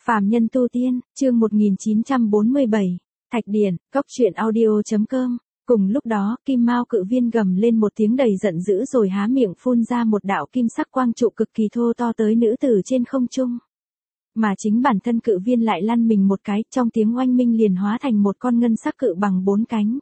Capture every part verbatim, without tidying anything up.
Phàm nhân tu tiên, chương một nghìn chín trăm bốn mươi bảy, Thạch Điển, cốc truyện audio.com. Cùng lúc đó, Kim Mao cự viên gầm lên một tiếng đầy giận dữ rồi há miệng phun ra một đạo kim sắc quang trụ cực kỳ thô to tới nữ tử trên không trung. Mà chính bản thân cự viên lại lăn mình một cái, trong tiếng oanh minh liền hóa thành một con ngân sắc cự bằng bốn cánh.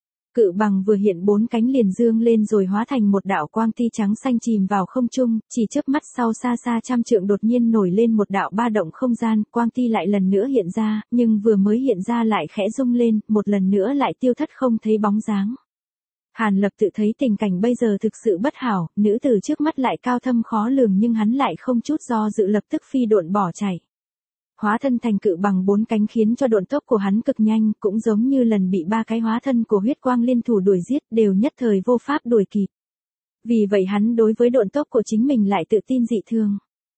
Cự bằng vừa hiện bốn cánh liền dương lên rồi hóa thành một đạo quang ti trắng xanh chìm vào không trung, chỉ chớp mắt sau xa xa trăm trượng đột nhiên nổi lên một đạo ba động không gian, quang ti lại lần nữa hiện ra, nhưng vừa mới hiện ra lại khẽ rung lên, một lần nữa lại tiêu thất không thấy bóng dáng. Hàn Lập tự thấy tình cảnh bây giờ thực sự bất hảo, nữ tử trước mắt lại cao thâm khó lường nhưng hắn lại không chút do dự lập tức phi độn bỏ chạy. Hóa thân thành cự bằng bốn cánh khiến cho độn tốc của hắn cực nhanh, cũng giống như lần bị ba cái hóa thân của huyết quang liên thủ đuổi giết đều nhất thời vô pháp đuổi kịp. Vì vậy hắn đối với độn tốc của chính mình lại tự tin dị thường.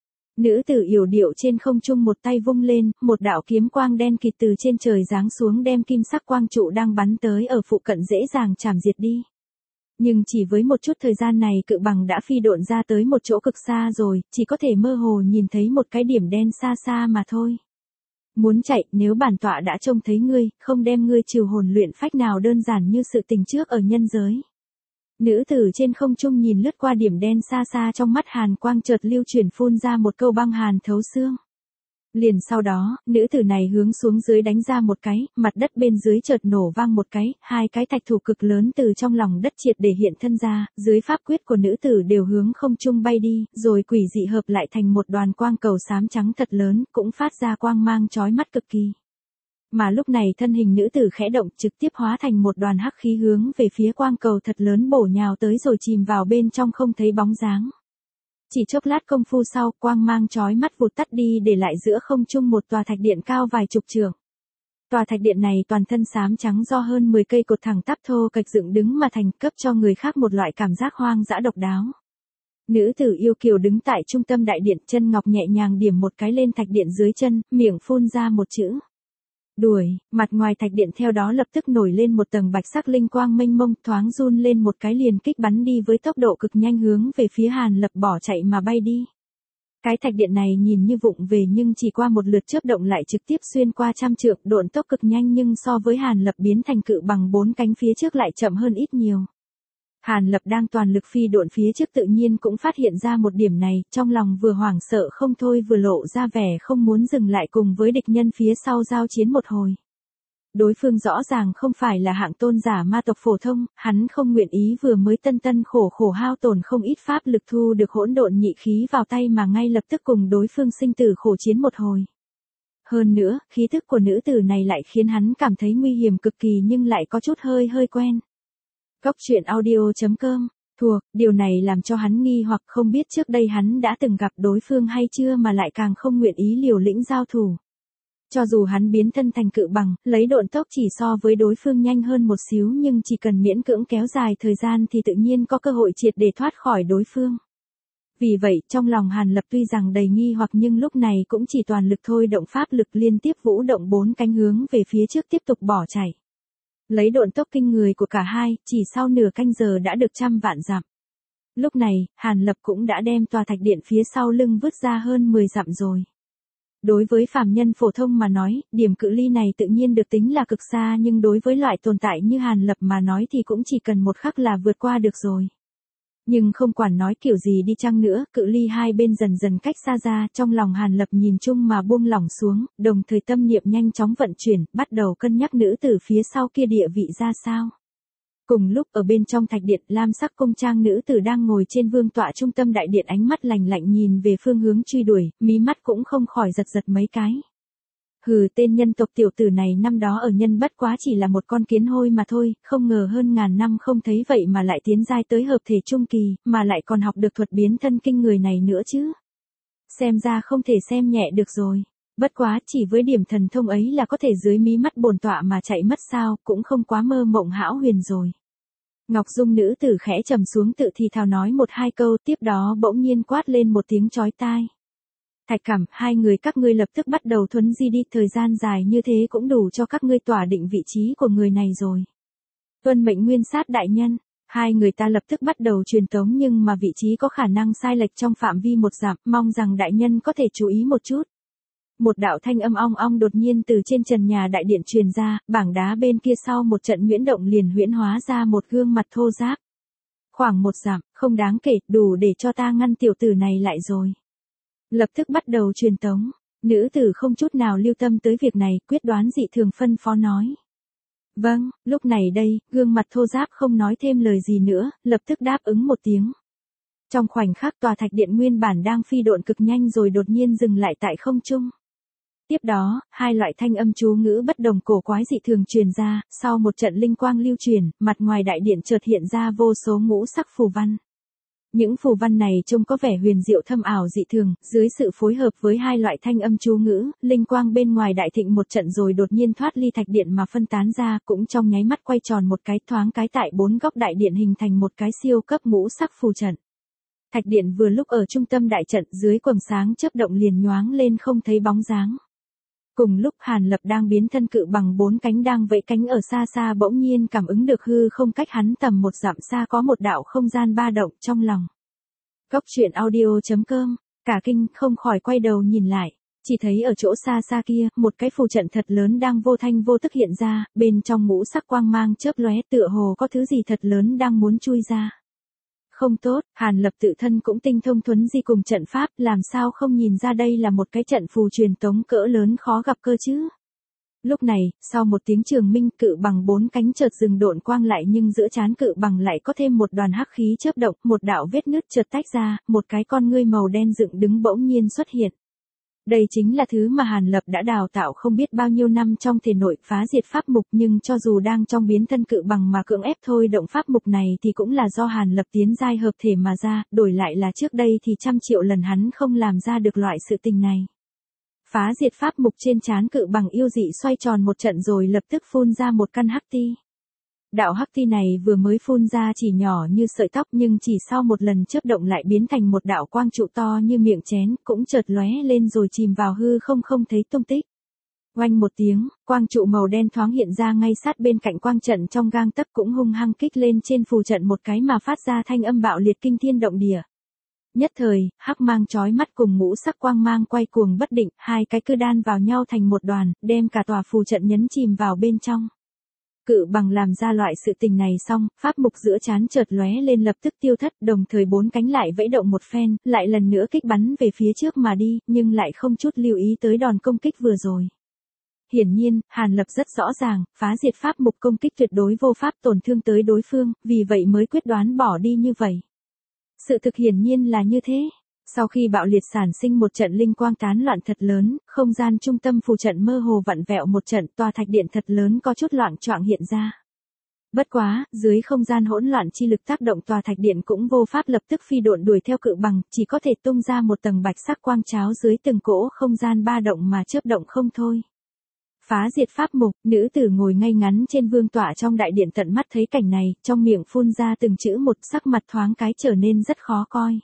Nữ tử yểu điệu trên không trung một tay vung lên, một đạo kiếm quang đen kịt từ trên trời giáng xuống đem kim sắc quang trụ đang bắn tới ở phụ cận dễ dàng chảm diệt đi. Nhưng chỉ với một chút thời gian này cự bằng đã phi độn ra tới một chỗ cực xa rồi, chỉ có thể mơ hồ nhìn thấy một cái điểm đen xa xa mà thôi. Muốn chạy, nếu bản tọa đã trông thấy ngươi, không đem ngươi trừ hồn luyện phách nào đơn giản như sự tình trước ở nhân giới. Nữ tử trên không trung nhìn lướt qua điểm đen xa xa trong mắt hàn quang chợt lưu chuyển phun ra một câu băng hàn thấu xương. Liền sau đó, nữ tử này hướng xuống dưới đánh ra một cái, mặt đất bên dưới chợt nổ vang một cái, hai cái thạch thủ cực lớn từ trong lòng đất triệt để hiện thân ra, dưới pháp quyết của nữ tử đều hướng không trung bay đi, rồi quỷ dị hợp lại thành một đoàn quang cầu xám trắng thật lớn, cũng phát ra quang mang chói mắt cực kỳ. Mà lúc này thân hình nữ tử khẽ động trực tiếp hóa thành một đoàn hắc khí hướng về phía quang cầu thật lớn bổ nhào tới rồi chìm vào bên trong không thấy bóng dáng. Chỉ chốc lát công phu sau, quang mang chói mắt vụt tắt đi để lại giữa không trung một tòa thạch điện cao vài chục trượng. Tòa thạch điện này toàn thân xám trắng do hơn mười cây cột thẳng tắp thô kệch dựng đứng mà thành, cấp cho người khác một loại cảm giác hoang dã độc đáo. Nữ tử yêu kiều đứng tại trung tâm đại điện, chân ngọc nhẹ nhàng điểm một cái lên thạch điện dưới chân, miệng phun ra một chữ. Đuổi, mặt ngoài thạch điện theo đó lập tức nổi lên một tầng bạch sắc linh quang mênh mông, thoáng run lên một cái liền kích bắn đi với tốc độ cực nhanh hướng về phía Hàn Lập bỏ chạy mà bay đi. Cái thạch điện này nhìn như vụng về nhưng chỉ qua một lượt chớp động lại trực tiếp xuyên qua trăm trượng, độn tốc cực nhanh nhưng so với Hàn Lập biến thành cự bằng bốn cánh phía trước lại chậm hơn ít nhiều. Hàn Lập đang toàn lực phi độn phía trước tự nhiên cũng phát hiện ra một điểm này, trong lòng vừa hoảng sợ không thôi vừa lộ ra vẻ không muốn dừng lại cùng với địch nhân phía sau giao chiến một hồi. Đối phương rõ ràng không phải là hạng tôn giả ma tộc phổ thông, hắn không nguyện ý vừa mới tân tân khổ khổ hao tổn không ít pháp lực thu được hỗn độn nhị khí vào tay mà ngay lập tức cùng đối phương sinh tử khổ chiến một hồi. Hơn nữa, khí thức của nữ tử này lại khiến hắn cảm thấy nguy hiểm cực kỳ nhưng lại có chút hơi hơi quen. Cốc truyện audio.com, thuộc, điều này làm cho hắn nghi hoặc không biết trước đây hắn đã từng gặp đối phương hay chưa mà lại càng không nguyện ý liều lĩnh giao thủ. Cho dù hắn biến thân thành cự bằng, lấy độn tốc chỉ so với đối phương nhanh hơn một xíu nhưng chỉ cần miễn cưỡng kéo dài thời gian thì tự nhiên có cơ hội triệt để thoát khỏi đối phương. Vì vậy, trong lòng Hàn Lập tuy rằng đầy nghi hoặc nhưng lúc này cũng chỉ toàn lực thôi động pháp lực liên tiếp vũ động bốn cánh hướng về phía trước tiếp tục bỏ chạy. Lấy độn tốc kinh người của cả hai, chỉ sau nửa canh giờ đã được trăm vạn dặm. Lúc này, Hàn Lập cũng đã đem tòa thạch điện phía sau lưng vứt ra hơn mười dặm rồi. Đối với phàm nhân phổ thông mà nói, điểm cự ly này tự nhiên được tính là cực xa nhưng đối với loại tồn tại như Hàn Lập mà nói thì cũng chỉ cần một khắc là vượt qua được rồi. Nhưng không quản nói kiểu gì đi chăng nữa, cự ly hai bên dần dần cách xa ra, trong lòng Hàn Lập nhìn chung mà buông lỏng xuống, đồng thời tâm niệm nhanh chóng vận chuyển, bắt đầu cân nhắc nữ tử phía sau kia địa vị ra sao. Cùng lúc ở bên trong thạch điện, lam sắc cung trang nữ tử đang ngồi trên vương tọa trung tâm đại điện ánh mắt lạnh lạnh nhìn về phương hướng truy đuổi, mí mắt cũng không khỏi giật giật mấy cái. Hừ, tên nhân tộc tiểu tử này năm đó ở nhân bất quá chỉ là một con kiến hôi mà thôi, không ngờ hơn ngàn năm không thấy vậy mà lại tiến giai tới hợp thể trung kỳ, mà lại còn học được thuật biến thân kinh người này nữa chứ. Xem ra không thể xem nhẹ được rồi. Bất quá chỉ với điểm thần thông ấy là có thể dưới mí mắt bổn tọa mà chạy mất sao, cũng không quá mơ mộng hão huyền rồi. Ngọc Dung nữ tử khẽ trầm xuống tự thì thào nói một hai câu, tiếp đó bỗng nhiên quát lên một tiếng chói tai. Thạch Cảm, hai người các ngươi lập tức bắt đầu thuấn di đi, thời gian dài như thế cũng đủ cho các ngươi tỏa định vị trí của người này rồi. Tuân mệnh nguyên sát đại nhân, hai người ta lập tức bắt đầu truyền tống nhưng mà vị trí có khả năng sai lệch trong phạm vi một dặm, mong rằng đại nhân có thể chú ý một chút. một đạo thanh âm ong ong đột nhiên từ trên trần nhà đại điện truyền ra, bảng đá bên kia sau một trận huyễn động liền huyễn hóa ra một gương mặt thô ráp. Khoảng một dặm, không đáng kể, đủ để cho ta ngăn tiểu tử này lại rồi. Lập tức bắt đầu truyền tống, nữ tử không chút nào lưu tâm tới việc này, quyết đoán dị thường phân phó nói. Vâng, lúc này đây, gương mặt thô ráp không nói thêm lời gì nữa, lập tức đáp ứng một tiếng. Trong khoảnh khắc tòa thạch điện nguyên bản đang phi độn cực nhanh rồi đột nhiên dừng lại tại không trung. Tiếp đó, hai loại thanh âm chú ngữ bất đồng cổ quái dị thường truyền ra, sau một trận linh quang lưu truyền, mặt ngoài đại điện chợt hiện ra vô số ngũ sắc phù văn. Những phù văn này trông có vẻ huyền diệu thâm ảo dị thường, dưới sự phối hợp với hai loại thanh âm chú ngữ, linh quang bên ngoài đại thịnh một trận rồi đột nhiên thoát ly thạch điện mà phân tán ra, cũng trong nháy mắt quay tròn một cái thoáng cái tại bốn góc đại điện hình thành một cái siêu cấp ngũ sắc phù trận. Thạch điện vừa lúc ở trung tâm đại trận, dưới quầng sáng chớp động liền nhoáng lên không thấy bóng dáng. Cùng lúc Hàn Lập đang biến thân cự bằng bốn cánh đang vẫy cánh ở xa xa bỗng nhiên cảm ứng được hư không cách hắn tầm một dặm xa có một đạo không gian ba động trong lòng. Cốc truyện audio chấm com, cả kinh không khỏi quay đầu nhìn lại, chỉ thấy ở chỗ xa xa kia, một cái phù trận thật lớn đang vô thanh vô tức hiện ra, bên trong ngũ sắc quang mang chớp lóe tựa hồ có thứ gì thật lớn đang muốn chui ra. Không tốt, Hàn Lập tự thân cũng tinh thông thuấn di cùng trận pháp, làm sao không nhìn ra đây là một cái trận phù truyền tống cỡ lớn khó gặp cơ chứ. Lúc này, sau một tiếng trường minh, cự bằng bốn cánh chợt dừng độn quang lại nhưng giữa trán cự bằng lại có thêm một đoàn hắc khí chớp động, một đạo vết nứt chợt tách ra, một cái con ngươi màu đen dựng đứng bỗng nhiên xuất hiện. Đây chính là thứ mà Hàn Lập đã đào tạo không biết bao nhiêu năm trong thể nội phá diệt pháp mục, nhưng cho dù đang trong biến thân cự bằng mà cưỡng ép thôi động pháp mục này thì cũng là do Hàn Lập tiến giai hợp thể mà ra, đổi lại là trước đây thì trăm triệu lần hắn không làm ra được loại sự tình này. Phá diệt pháp mục trên trán cự bằng yêu dị xoay tròn một trận rồi lập tức phun ra một căn hắc ti. Đạo hắc ti này vừa mới phun ra chỉ nhỏ như sợi tóc nhưng chỉ sau một lần chớp động lại biến thành một đạo quang trụ to như miệng chén, cũng chợt lóe lên rồi chìm vào hư không không thấy tung tích. Oanh một tiếng, quang trụ màu đen thoáng hiện ra ngay sát bên cạnh quang trận trong gang tấc cũng hung hăng kích lên trên phù trận một cái mà phát ra thanh âm bạo liệt kinh thiên động địa. Nhất thời, hắc mang chói mắt cùng ngũ sắc quang mang quay cuồng bất định, hai cái cứ đan vào nhau thành một đoàn, đem cả tòa phù trận nhấn chìm vào bên trong. Cự bằng làm ra loại sự tình này xong, pháp mục giữa trán chợt lóe lên lập tức tiêu thất, đồng thời bốn cánh lại vẫy động một phen, lại lần nữa kích bắn về phía trước mà đi, nhưng lại không chút lưu ý tới đòn công kích vừa rồi. Hiển nhiên, Hàn Lập rất rõ ràng, phá diệt pháp mục công kích tuyệt đối vô pháp tổn thương tới đối phương, vì vậy mới quyết đoán bỏ đi như vậy. Sự thực hiển nhiên là như thế. Sau khi bạo liệt sản sinh một trận linh quang tán loạn thật lớn, không gian trung tâm phù trận mơ hồ vặn vẹo một trận, tòa thạch điện thật lớn có chút loạn choạng hiện ra. Bất quá, dưới không gian hỗn loạn chi lực tác động tòa thạch điện cũng vô pháp lập tức phi độn đuổi theo cự bằng, chỉ có thể tung ra một tầng bạch sắc quang cháo dưới từng cỗ không gian ba động mà chớp động không thôi. Phá diệt pháp mục, nữ tử ngồi ngay ngắn trên vương tọa trong đại điện tận mắt thấy cảnh này, trong miệng phun ra từng chữ một, sắc mặt thoáng cái trở nên rất khó coi.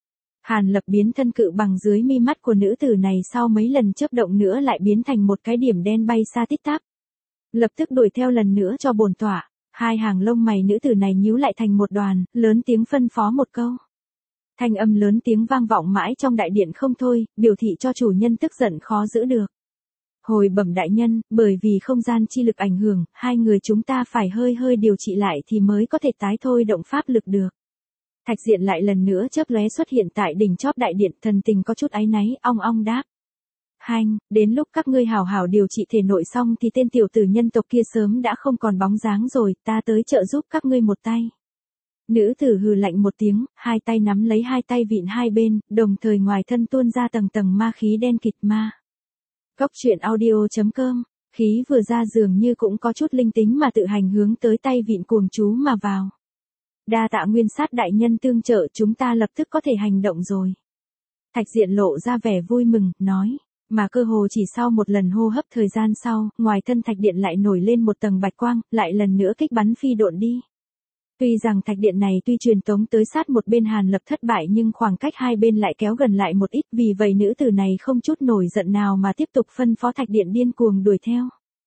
Hàn Lập biến thân cự bằng dưới mi mắt của nữ tử này sau mấy lần chớp động nữa lại biến thành một cái điểm đen bay xa tít tắp. Lập tức đuổi theo lần nữa cho bổn tọa, hai hàng lông mày nữ tử này nhíu lại thành một đoàn, lớn tiếng phân phó một câu. Thanh âm lớn tiếng vang vọng mãi trong đại điện không thôi, biểu thị cho chủ nhân tức giận khó giữ được. Hồi bẩm đại nhân, bởi vì không gian chi lực ảnh hưởng, hai người chúng ta phải hơi hơi điều trị lại thì mới có thể tái thôi động pháp lực được. Thạch Diện lại lần nữa chớp lóe xuất hiện tại đỉnh chóp đại điện, thần tình có chút áy náy, ong ong đáp. Hanh, đến lúc các ngươi hào hào điều trị thể nội xong thì tên tiểu tử nhân tộc kia sớm đã không còn bóng dáng rồi, ta tới trợ giúp các ngươi một tay. Nữ tử hừ lạnh một tiếng, hai tay nắm lấy hai tay vịn hai bên, đồng thời ngoài thân tuôn ra tầng tầng ma khí đen kịt ma. Cốc truyện audio chấm com, khí vừa ra dường như cũng có chút linh tính mà tự hành hướng tới tay vịn cuồng chú mà vào. Đa tạ nguyên sát đại nhân tương trợ, chúng ta lập tức có thể hành động rồi. Thạch Diện lộ ra vẻ vui mừng, nói, mà cơ hồ chỉ sau một lần hô hấp thời gian sau, ngoài thân thạch điện lại nổi lên một tầng bạch quang, lại lần nữa kích bắn phi độn đi. Tuy rằng thạch điện này tuy truyền tống tới sát một bên Hàn Lập thất bại nhưng khoảng cách hai bên lại kéo gần lại một ít, vì vậy nữ tử này không chút nổi giận nào mà tiếp tục phân phó thạch điện điên cuồng đuổi theo.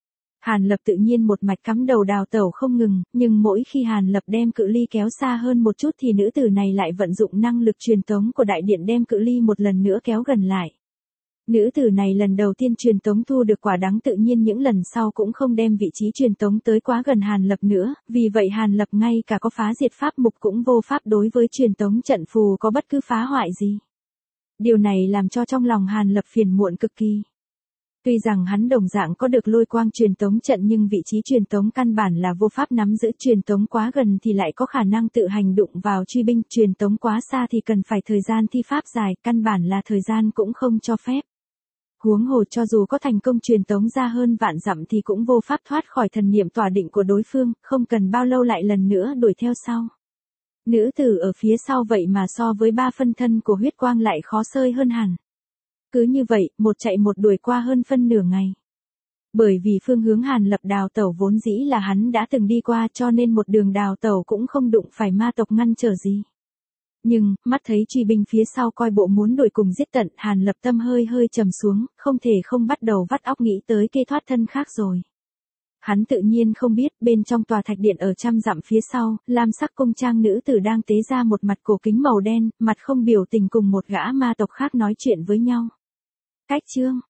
Hàn Lập tự nhiên một mạch cắm đầu đào tẩu không ngừng, nhưng mỗi khi Hàn Lập đem cự ly kéo xa hơn một chút thì nữ tử này lại vận dụng năng lực truyền tống của đại điện đem cự ly một lần nữa kéo gần lại. Nữ tử này lần đầu tiên truyền tống thu được quả đắng, tự nhiên những lần sau cũng không đem vị trí truyền tống tới quá gần Hàn Lập nữa, vì vậy Hàn Lập ngay cả có phá diệt pháp mục cũng vô pháp đối với truyền tống trận phù có bất cứ phá hoại gì. Điều này làm cho trong lòng Hàn Lập phiền muộn cực kỳ. Tuy rằng hắn đồng dạng có được lôi quang truyền tống trận nhưng vị trí truyền tống căn bản là vô pháp nắm giữ, truyền tống quá gần thì lại có khả năng tự hành đụng vào truy binh, truyền tống quá xa thì cần phải thời gian thi pháp dài, căn bản là thời gian cũng không cho phép. Huống hồ cho dù có thành công truyền tống ra hơn vạn dặm thì cũng vô pháp thoát khỏi thần niệm tỏa định của đối phương, không cần bao lâu lại lần nữa đuổi theo sau. Nữ tử ở phía sau vậy mà so với ba phân thân của huyết quang lại khó xơi hơn hẳn. Cứ như vậy, một chạy một đuổi qua hơn phân nửa ngày. Bởi vì phương hướng Hàn Lập đào tẩu vốn dĩ là hắn đã từng đi qua, cho nên một đường đào tẩu cũng không đụng phải ma tộc ngăn trở gì. Nhưng, mắt thấy truy binh phía sau coi bộ muốn đuổi cùng giết tận, Hàn Lập tâm hơi hơi trầm xuống, không thể không bắt đầu vắt óc nghĩ tới kế thoát thân khác rồi. Hắn tự nhiên không biết, bên trong tòa thạch điện ở trăm dặm phía sau, lam sắc cung trang nữ tử đang tế ra một mặt cổ kính màu đen, mặt không biểu tình cùng một gã ma tộc khác nói chuyện với nhau. Cách chương